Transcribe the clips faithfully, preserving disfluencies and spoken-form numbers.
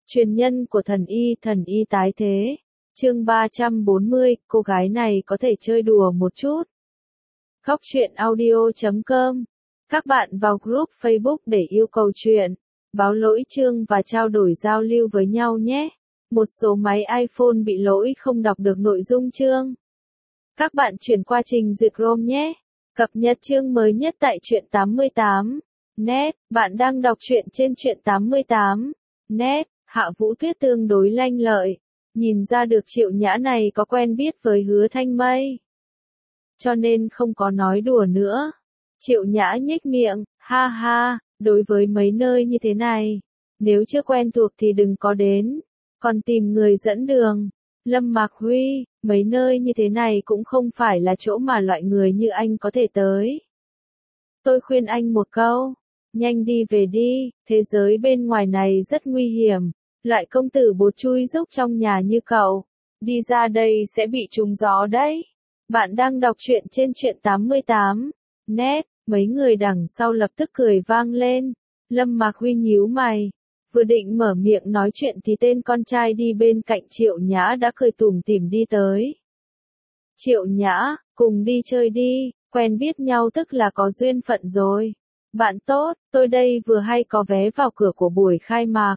Truyền nhân của thần y, thần y tái thế. Chương ba trăm bốn mươi, cô gái này có thể chơi đùa một chút. Góc truyện audio chấm com. Các bạn vào group Facebook để yêu cầu chuyện, báo lỗi chương và trao đổi giao lưu với nhau nhé. Một số máy iPhone bị lỗi không đọc được nội dung chương. Các bạn chuyển qua trình duyệt Chrome nhé. Cập nhật chương mới nhất tại truyện tám mươi tám net. Bạn đang đọc truyện trên truyện tám mươi tám net. Hạ Vũ Tuyết tương đối lanh lợi. Nhìn ra được Triệu Nhã này có quen biết với Hứa Thanh Mây. Cho nên không có nói đùa nữa. Triệu Nhã nhếch miệng, ha ha, đối với mấy nơi như thế này, nếu chưa quen thuộc thì đừng có đến, còn tìm người dẫn đường. Lâm Mạc Huy, mấy nơi như thế này cũng không phải là chỗ mà loại người như anh có thể tới. Tôi khuyên anh một câu, nhanh đi về đi, thế giới bên ngoài này rất nguy hiểm, loại công tử bột chui rúc trong nhà như cậu, đi ra đây sẽ bị trúng gió đấy. Bạn đang đọc truyện trên truyện tám mươi tám net, mấy người đằng sau lập tức cười vang lên. Lâm Mạc Huy nhíu mày, vừa định mở miệng nói chuyện thì tên con trai đi bên cạnh Triệu Nhã đã cười tủm tỉm đi tới. Triệu Nhã, cùng đi chơi đi, quen biết nhau tức là có duyên phận rồi. Bạn tốt, tôi đây vừa hay có vé vào cửa của buổi khai mạc.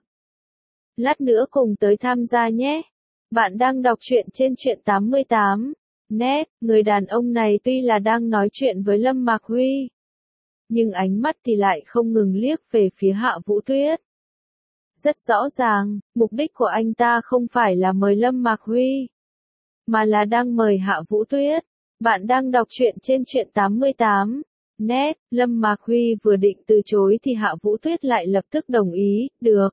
Lát nữa cùng tới tham gia nhé. Bạn đang đọc truyện trên truyện tám mươi tám net, người đàn ông này tuy là đang nói chuyện với Lâm Mạc Huy, nhưng ánh mắt thì lại không ngừng liếc về phía Hạ Vũ Tuyết. Rất rõ ràng, mục đích của anh ta không phải là mời Lâm Mạc Huy, mà là đang mời Hạ Vũ Tuyết. Bạn đang đọc truyện trên truyện tám mươi tám net, Lâm Mạc Huy vừa định từ chối thì Hạ Vũ Tuyết lại lập tức đồng ý, được.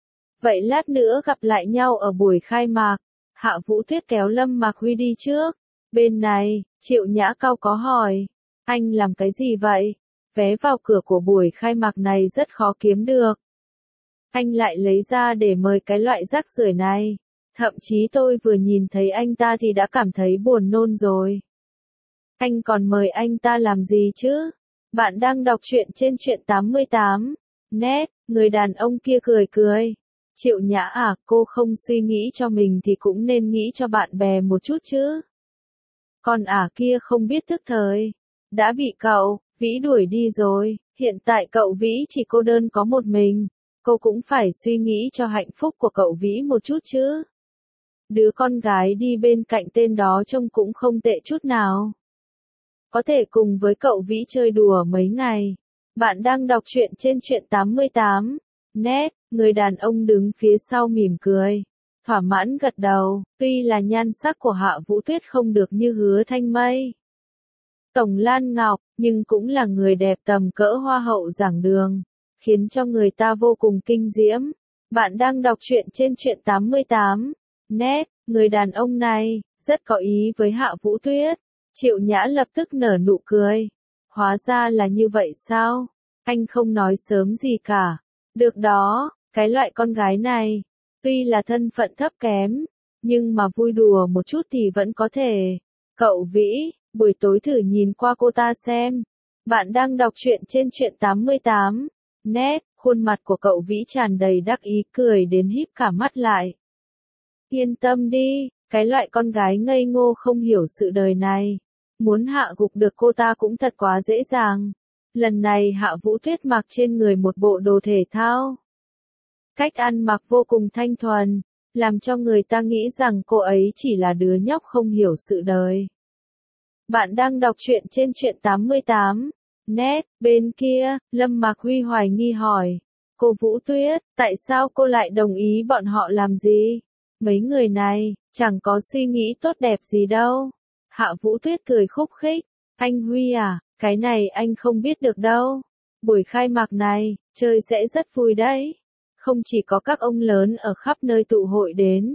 Vậy lát nữa gặp lại nhau ở buổi khai mạc. Hạ Vũ Tuyết kéo Lâm Mạc Huy đi trước. Bên này, Triệu Nhã cao có hỏi, anh làm cái gì vậy? Vé vào cửa của buổi khai mạc này rất khó kiếm được. Anh lại lấy ra để mời cái loại rác rưởi này. Thậm chí tôi vừa nhìn thấy anh ta thì đã cảm thấy buồn nôn rồi. Anh còn mời anh ta làm gì chứ? Bạn đang đọc truyện trên truyện tám mươi tám net, người đàn ông kia cười cười. Triệu Nhã à, cô không suy nghĩ cho mình thì cũng nên nghĩ cho bạn bè một chút chứ. Còn ả kia không biết thức thời, đã bị cậu, Vĩ đuổi đi rồi, hiện tại cậu Vĩ chỉ cô đơn có một mình, cô cũng phải suy nghĩ cho hạnh phúc của cậu Vĩ một chút chứ. Đứa con gái đi bên cạnh tên đó trông cũng không tệ chút nào. Có thể cùng với cậu Vĩ chơi đùa mấy ngày. Bạn đang đọc truyện trên truyện tám mươi tám net, người đàn ông đứng phía sau mỉm cười, thỏa mãn gật đầu, tuy là nhan sắc của Hạ Vũ Tuyết không được như Hứa Thanh Mây, Tổng Lan Ngọc, nhưng cũng là người đẹp tầm cỡ hoa hậu giảng đường, khiến cho người ta vô cùng kinh diễm. Bạn đang đọc truyện trên truyện tám mươi tám net, người đàn ông này rất có ý với Hạ Vũ Tuyết. Triệu Nhã lập tức nở nụ cười. Hóa ra là như vậy sao? Anh không nói sớm gì cả. Được đó, cái loại con gái này, tuy là thân phận thấp kém, nhưng mà vui đùa một chút thì vẫn có thể. Cậu Vĩ, buổi tối thử nhìn qua cô ta xem. Bạn đang đọc truyện trên truyện tám mươi tám net, khuôn mặt của cậu Vĩ tràn đầy đắc ý cười đến híp cả mắt lại. Yên tâm đi, cái loại con gái ngây ngô không hiểu sự đời này, muốn hạ gục được cô ta cũng thật quá dễ dàng. Lần này Hạ Vũ Tuyết mặc trên người một bộ đồ thể thao. Cách ăn mặc vô cùng thanh thuần, làm cho người ta nghĩ rằng cô ấy chỉ là đứa nhóc không hiểu sự đời. Bạn đang đọc truyện trên truyện tám mươi tám net, bên kia, Lâm Mạc Huy hoài nghi hỏi. Cô Vũ Tuyết, tại sao cô lại đồng ý bọn họ làm gì? Mấy người này, chẳng có suy nghĩ tốt đẹp gì đâu. Hạ Vũ Tuyết cười khúc khích. Anh Huy à, cái này anh không biết được đâu. Buổi khai mạc này, chơi sẽ rất vui đấy. Không chỉ có các ông lớn ở khắp nơi tụ hội đến,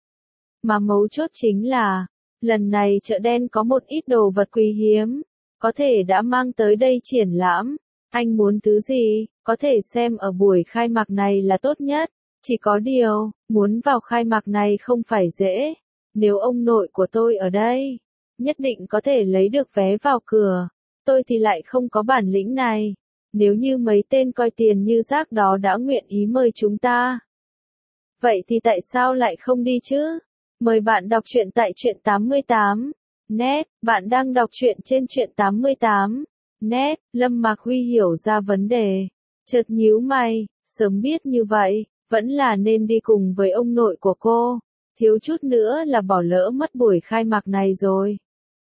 mà mấu chốt chính là, lần này chợ đen có một ít đồ vật quý hiếm, có thể đã mang tới đây triển lãm. Anh muốn thứ gì, có thể xem ở buổi khai mạc này là tốt nhất. Chỉ có điều, muốn vào khai mạc này không phải dễ. Nếu ông nội của tôi ở đây, nhất định có thể lấy được vé vào cửa. Tôi thì lại không có bản lĩnh này. Nếu như mấy tên coi tiền như rác đó đã nguyện ý mời chúng ta, Vậy thì tại sao lại không đi chứ? Mời bạn đọc truyện tại truyện tám mươi tám net, bạn đang đọc truyện trên truyện tám mươi tám net. Lâm Mạc Huy hiểu ra vấn đề, chợt nhíu mày, sớm biết như vậy, vẫn là nên đi cùng với ông nội của cô, thiếu chút nữa là bỏ lỡ mất buổi khai mạc này rồi.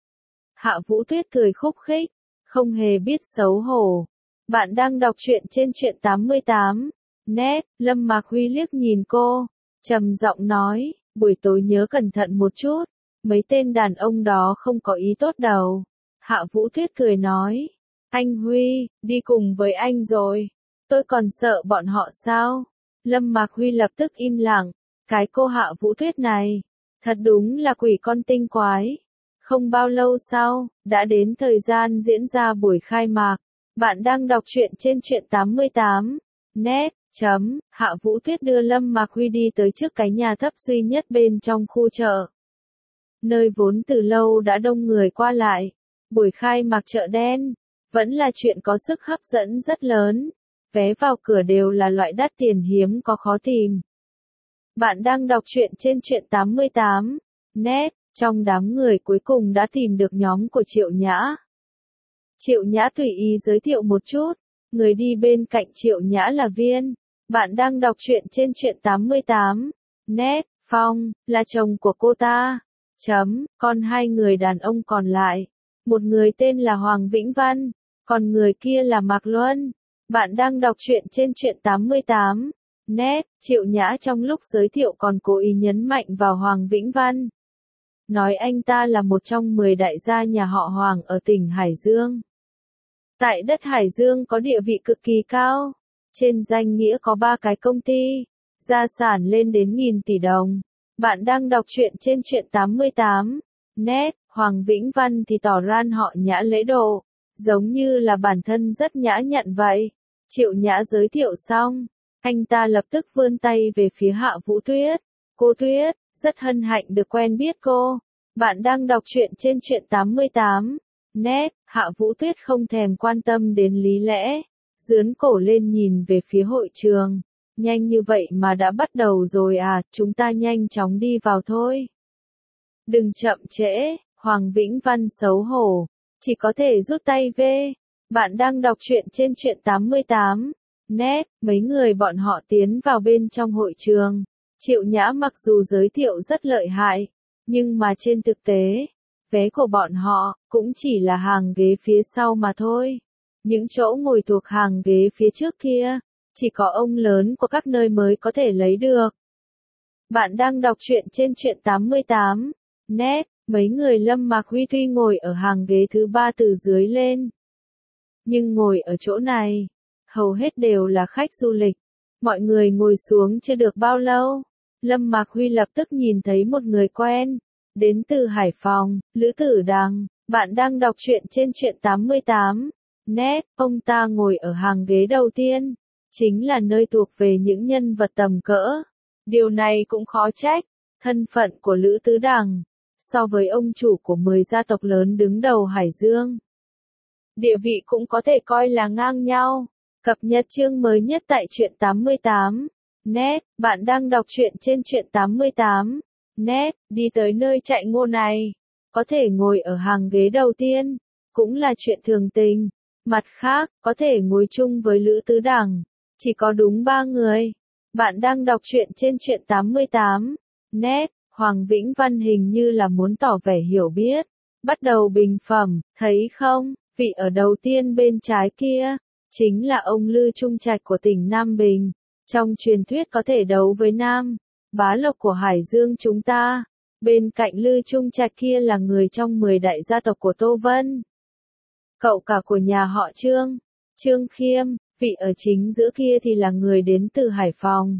Hạ Vũ Tuyết cười khúc khích, không hề biết xấu hổ. Bạn đang đọc truyện trên truyện tám mươi tám net. Lâm Mạc Huy liếc nhìn cô, trầm giọng nói, buổi tối nhớ cẩn thận một chút, mấy tên đàn ông đó không có ý tốt đâu. Hạ Vũ Tuyết cười nói, anh Huy, đi cùng với anh rồi, tôi còn sợ bọn họ sao? Lâm Mạc Huy lập tức im lặng, cái cô Hạ Vũ Tuyết này, thật đúng là quỷ con tinh quái. Không bao lâu sau, đã đến thời gian diễn ra buổi khai mạc. Bạn đang đọc truyện trên truyện tám mươi tám net. Chấm, Hạ Vũ Tuyết đưa Lâm Mạc Huy đi tới trước cái nhà thấp duy nhất bên trong khu chợ. Nơi vốn từ lâu đã đông người qua lại. Buổi khai mạc chợ đen, vẫn là chuyện có sức hấp dẫn rất lớn. Vé vào cửa đều là loại đắt tiền hiếm có khó tìm. Bạn đang đọc truyện trên truyện tám mươi tám net. Trong đám người cuối cùng đã tìm được nhóm của Triệu Nhã. Triệu Nhã tùy ý giới thiệu một chút, người đi bên cạnh Triệu Nhã là Viên. Bạn đang đọc truyện trên truyện tám mươi tám net. Phong, là chồng của cô ta. Chấm, còn hai người đàn ông còn lại. Một người tên là Hoàng Vĩnh Văn, còn người kia là Mạc Luân. Bạn đang đọc truyện trên truyện tám mươi tám net. Triệu Nhã trong lúc giới thiệu còn cố ý nhấn mạnh vào Hoàng Vĩnh Văn. Nói anh ta là một trong mười đại gia nhà họ Hoàng ở tỉnh Hải Dương. Tại đất Hải Dương có địa vị cực kỳ cao. Trên danh nghĩa có ba cái công ty, gia sản lên đến nghìn tỷ đồng. Bạn đang đọc truyện trên truyện tám mươi tám net. Hoàng Vĩnh Văn thì tỏ ra họ nhã lễ độ, giống như là bản thân rất nhã nhặn vậy. Triệu Nhã giới thiệu xong, anh ta lập tức vươn tay về phía Hạ Vũ Tuyết. Cô Tuyết, rất hân hạnh được quen biết cô. Bạn đang đọc truyện trên truyện tám mươi tám net. Hạ Vũ Tuyết không thèm quan tâm đến lý lẽ, dướn cổ lên nhìn về phía hội trường. Nhanh như vậy mà đã bắt đầu rồi à, chúng ta nhanh chóng đi vào thôi. Đừng chậm trễ. Hoàng Vĩnh Văn xấu hổ, chỉ có thể rút tay về. Bạn đang đọc truyện trên truyện tám mươi tám net. Mấy người bọn họ tiến vào bên trong hội trường. Triệu Nhã mặc dù giới thiệu rất lợi hại, nhưng mà trên thực tế, vé của bọn họ cũng chỉ là hàng ghế phía sau mà thôi. Những chỗ ngồi thuộc hàng ghế phía trước kia, chỉ có ông lớn của các nơi mới có thể lấy được. Bạn đang đọc truyện trên truyện tám mươi tám net. Mấy người Lâm Mạc Huy tuy ngồi ở hàng ghế thứ ba từ dưới lên, nhưng ngồi ở chỗ này, hầu hết đều là khách du lịch. Mọi người ngồi xuống chưa được bao lâu, Lâm Mạc Huy lập tức nhìn thấy một người quen, đến từ Hải Phòng, Lữ Tử Đằng. Bạn đang đọc truyện trên truyện tám mươi tám net. Ông ta ngồi ở hàng ghế đầu tiên, chính là nơi thuộc về những nhân vật tầm cỡ. Điều này cũng khó trách, thân phận của Lữ Tứ Đằng, so với ông chủ của mười gia tộc lớn đứng đầu Hải Dương, địa vị cũng có thể coi là ngang nhau. Cập nhật chương mới nhất tại truyện tám mươi tám net. Bạn đang đọc truyện trên truyện tám mươi tám net. Đi tới nơi chạy ngô này, có thể ngồi ở hàng ghế đầu tiên, cũng là chuyện thường tình. Mặt khác, có thể ngồi chung với Lữ Tứ Đằng, chỉ có đúng ba người. Bạn đang đọc truyện trên truyện tám mươi tám net. Hoàng Vĩnh Văn hình như là muốn tỏ vẻ hiểu biết, bắt đầu bình phẩm, thấy không, vị ở đầu tiên bên trái kia, chính là ông Lư Trung Trạch của tỉnh Nam Bình. Trong truyền thuyết có thể đấu với Nam Bá Lộc của Hải Dương chúng ta. Bên cạnh Lư Trung Trạch kia là người trong mười đại gia tộc của Tô Vân. Cậu cả của nhà họ Trương, Trương Khiêm, vị ở chính giữa kia thì là người đến từ Hải Phòng.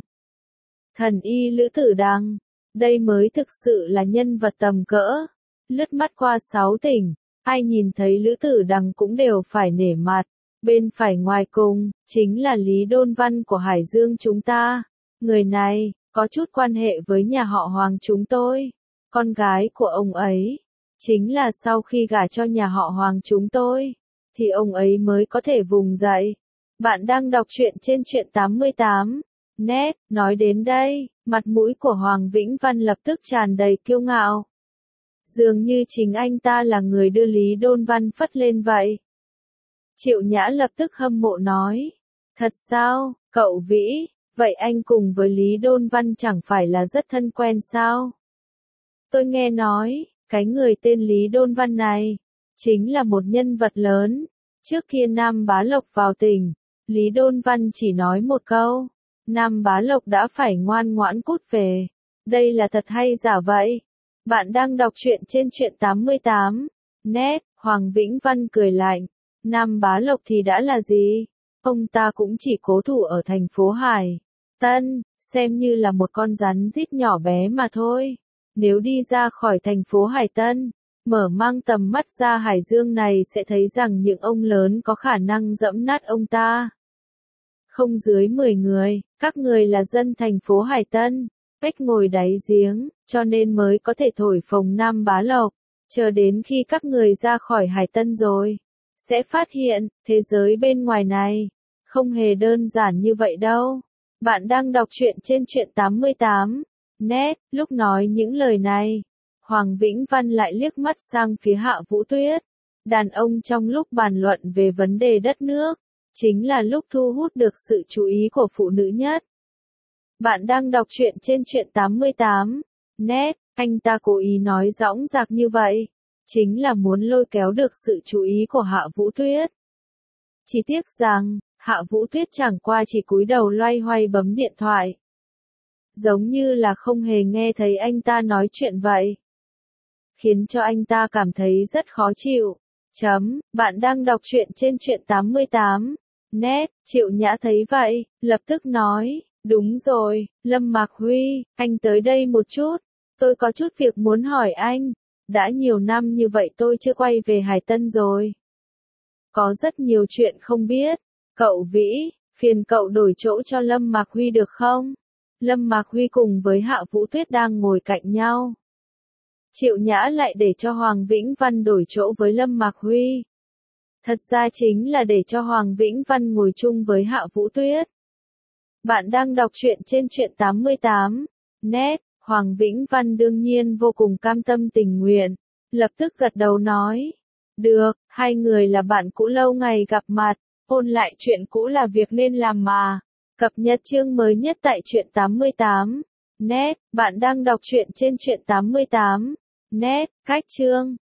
Thần y Lữ Tử Đằng, đây mới thực sự là nhân vật tầm cỡ. Lướt mắt qua sáu tỉnh, ai nhìn thấy Lữ Tử Đằng cũng đều phải nể mặt. Bên phải ngoài cùng, chính là Lý Đôn Văn của Hải Dương chúng ta. Người này, có chút quan hệ với nhà họ Hoàng chúng tôi. Con gái của ông ấy, chính là sau khi gả cho nhà họ Hoàng chúng tôi, thì ông ấy mới có thể vùng dậy. Bạn đang đọc truyện trên truyện tám mươi tám net. Nói đến đây, Mặt mũi của Hoàng Vĩnh Văn lập tức tràn đầy kiêu ngạo. Dường như chính anh ta là người đưa Lý Đôn Văn phất lên vậy. Triệu Nhã lập tức hâm mộ nói. Thật sao, cậu Vĩ, vậy anh cùng với Lý Đôn Văn chẳng phải là rất thân quen sao? Tôi nghe nói, cái người tên Lý Đôn Văn này, chính là một nhân vật lớn. Trước kia Nam Bá Lộc vào tỉnh, Lý Đôn Văn chỉ nói một câu, Nam Bá Lộc đã phải ngoan ngoãn cút về. Đây là thật hay giả vậy? Bạn đang đọc truyện trên truyện tám mươi tám. Net, Hoàng Vĩnh Văn cười lạnh. Nam Bá Lộc thì đã là gì? Ông ta cũng chỉ cố thủ ở thành phố Hải Tân, xem như là một con rắn rít nhỏ bé mà thôi. Nếu đi ra khỏi thành phố Hải Tân, mở mang tầm mắt ra Hải Dương này sẽ thấy rằng những ông lớn có khả năng dẫm nát ông ta. Không dưới mười người, các người là dân thành phố Hải Tân, cách ngồi đáy giếng, cho nên mới có thể thổi phồng Nam Bá Lộc. Chờ đến khi các người ra khỏi Hải Tân rồi, sẽ phát hiện, thế giới bên ngoài này, không hề đơn giản như vậy đâu. Bạn đang đọc truyện trên truyện tám mươi tám. Net, lúc nói những lời này, Hoàng Vĩnh Văn lại liếc mắt sang phía Hạ Vũ Tuyết. Đàn ông trong lúc bàn luận về vấn đề đất nước, chính là lúc thu hút được sự chú ý của phụ nữ nhất. Bạn đang đọc truyện trên truyện tám mươi tám. Net, anh ta cố ý nói dõng dạc như vậy, chính là muốn lôi kéo được sự chú ý của Hạ Vũ Tuyết. Chỉ tiếc rằng, Hạ Vũ Tuyết chẳng qua chỉ cúi đầu loay hoay bấm điện thoại. Giống như là không hề nghe thấy anh ta nói chuyện vậy. Khiến cho anh ta cảm thấy rất khó chịu. Chấm, bạn đang đọc truyện trên truyện tám mươi tám. Net, Triệu Nhã thấy vậy, lập tức nói, đúng rồi, Lâm Mạc Huy, anh tới đây một chút. Tôi có chút việc muốn hỏi anh. Đã nhiều năm như vậy tôi chưa quay về Hải Tân rồi. Có rất nhiều chuyện không biết. Cậu Vĩ, phiền cậu đổi chỗ cho Lâm Mạc Huy được không? Lâm Mạc Huy cùng với Hạ Vũ Tuyết đang ngồi cạnh nhau. Triệu Nhã lại để cho Hoàng Vĩnh Văn đổi chỗ với Lâm Mạc Huy. Thật ra chính là để cho Hoàng Vĩnh Văn ngồi chung với Hạ Vũ Tuyết. Bạn đang đọc truyện trên truyện tám mươi tám. Net, Hoàng Vĩnh Văn đương nhiên vô cùng cam tâm tình nguyện. Lập tức gật đầu nói. Được, hai người là bạn cũ lâu ngày gặp mặt. Ôn lại chuyện cũ là việc nên làm mà. Cập nhật chương mới nhất tại truyện tám mươi tám. Net, bạn đang đọc truyện trên truyện tám mươi tám. Net, cách chương.